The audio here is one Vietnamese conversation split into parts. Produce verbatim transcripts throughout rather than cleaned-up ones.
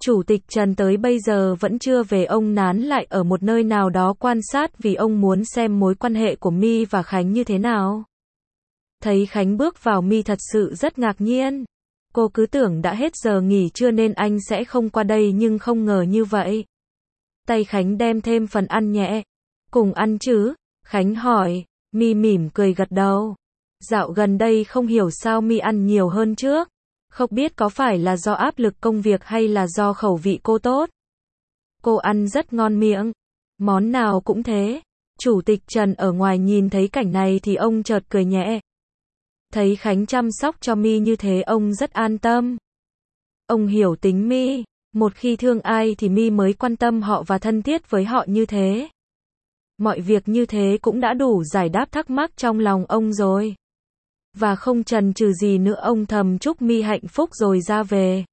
Chủ tịch Trần tới bây giờ vẫn chưa về, ông nán lại ở một nơi nào đó quan sát vì ông muốn xem mối quan hệ của My và Khánh như thế nào. Thấy Khánh bước vào, My thật sự rất ngạc nhiên. Cô cứ tưởng đã hết giờ nghỉ trưa nên anh sẽ không qua đây nhưng không ngờ như vậy. Tay Khánh đem thêm phần ăn nhẹ. Cùng ăn chứ? Khánh hỏi. My mỉm cười gật đầu. Dạo gần đây không hiểu sao My ăn nhiều hơn trước. Không biết có phải là do áp lực công việc hay là do khẩu vị cô tốt. Cô ăn rất ngon miệng. Món nào cũng thế. Chủ tịch Trần ở ngoài nhìn thấy cảnh này thì ông chợt cười nhẹ. Thấy Khánh chăm sóc cho My như thế ông rất an tâm. Ông hiểu tính My. Một khi thương ai thì My mới quan tâm họ và thân thiết với họ như thế. Mọi việc như thế cũng đã đủ giải đáp thắc mắc trong lòng ông rồi. Và không chần chừ gì nữa ông thầm chúc My hạnh phúc rồi ra về.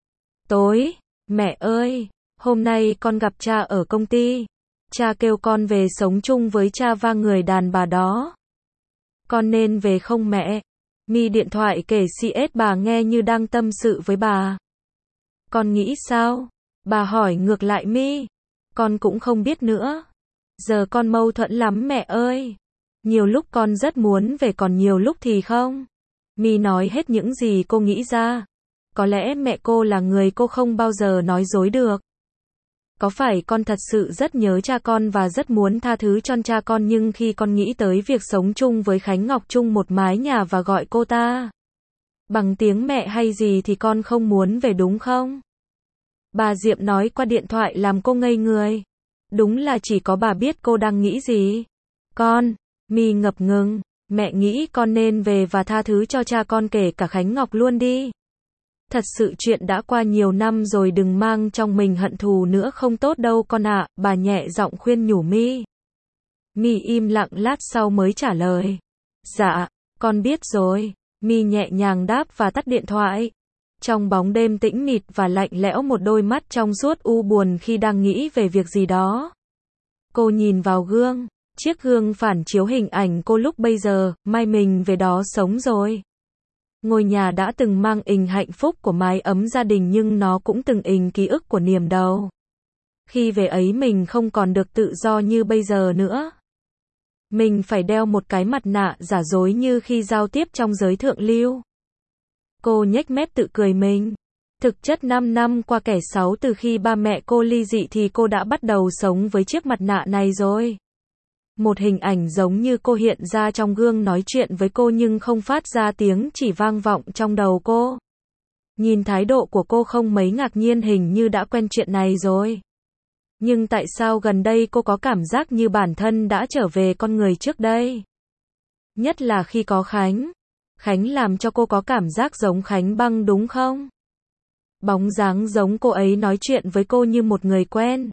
Tối, mẹ ơi, hôm nay con gặp cha ở công ty. Cha kêu con về sống chung với cha và người đàn bà đó. Con nên về không mẹ? My điện thoại kể xê ét bà nghe như đang tâm sự với bà. Con nghĩ sao? Bà hỏi ngược lại My. Con cũng không biết nữa. Giờ con mâu thuẫn lắm mẹ ơi. Nhiều lúc con rất muốn về còn nhiều lúc thì không. My nói hết những gì cô nghĩ ra. Có lẽ mẹ cô là người cô không bao giờ nói dối được. Có phải con thật sự rất nhớ cha con và rất muốn tha thứ cho cha con, nhưng khi con nghĩ tới việc sống chung với Khánh Ngọc chung một mái nhà và gọi cô ta bằng tiếng mẹ hay gì thì con không muốn về đúng không? Bà Diệm nói qua điện thoại làm cô ngây người. Đúng là chỉ có bà biết cô đang nghĩ gì. Con, My ngập ngừng, mẹ nghĩ con nên về và tha thứ cho cha con kể cả Khánh Ngọc luôn đi. Thật sự chuyện đã qua nhiều năm rồi, đừng mang trong mình hận thù nữa không tốt đâu con ạ, bà nhẹ giọng khuyên nhủ My. My im lặng lát sau mới trả lời. Dạ, con biết rồi. My nhẹ nhàng đáp và tắt điện thoại. Trong bóng đêm tĩnh mịt và lạnh lẽo, một đôi mắt trong suốt u buồn khi đang nghĩ về việc gì đó. Cô nhìn vào gương. Chiếc gương phản chiếu hình ảnh cô lúc bây giờ, may mình về đó sống rồi. Ngôi nhà đã từng mang ình hạnh phúc của mái ấm gia đình nhưng nó cũng từng ình ký ức của niềm đau. Khi về ấy mình không còn được tự do như bây giờ nữa. Mình phải đeo một cái mặt nạ giả dối như khi giao tiếp trong giới thượng lưu. Cô nhếch mép tự cười mình. Thực chất năm năm qua, kẻ sáu từ khi ba mẹ cô ly dị thì cô đã bắt đầu sống với chiếc mặt nạ này rồi. Một hình ảnh giống như cô hiện ra trong gương nói chuyện với cô nhưng không phát ra tiếng, chỉ vang vọng trong đầu cô. Nhìn thái độ của cô không mấy ngạc nhiên, hình như đã quen chuyện này rồi. Nhưng tại sao gần đây cô có cảm giác như bản thân đã trở về con người trước đây? Nhất là khi có Khánh. Khánh làm cho cô có cảm giác giống Khánh Băng đúng không? Bóng dáng giống cô ấy nói chuyện với cô như một người quen.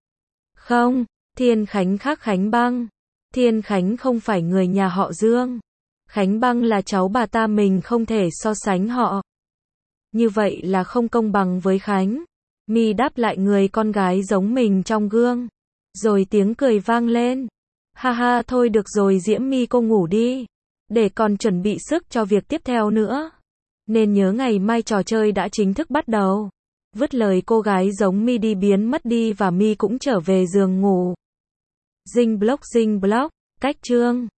Không, Thiên Khánh khác Khánh Băng. Thiên Khánh không phải người nhà họ Dương. Khánh Băng là cháu bà ta, mình không thể so sánh họ. Như vậy là không công bằng với Khánh. My đáp lại người con gái giống mình trong gương. Rồi tiếng cười vang lên. Ha ha, thôi được rồi Diễm My, cô ngủ đi. Để còn chuẩn bị sức cho việc tiếp theo nữa. Nên nhớ ngày mai trò chơi đã chính thức bắt đầu. Vứt lời cô gái giống My đi biến mất đi và My cũng trở về giường ngủ. Dinh blog dinh blog, cách chương.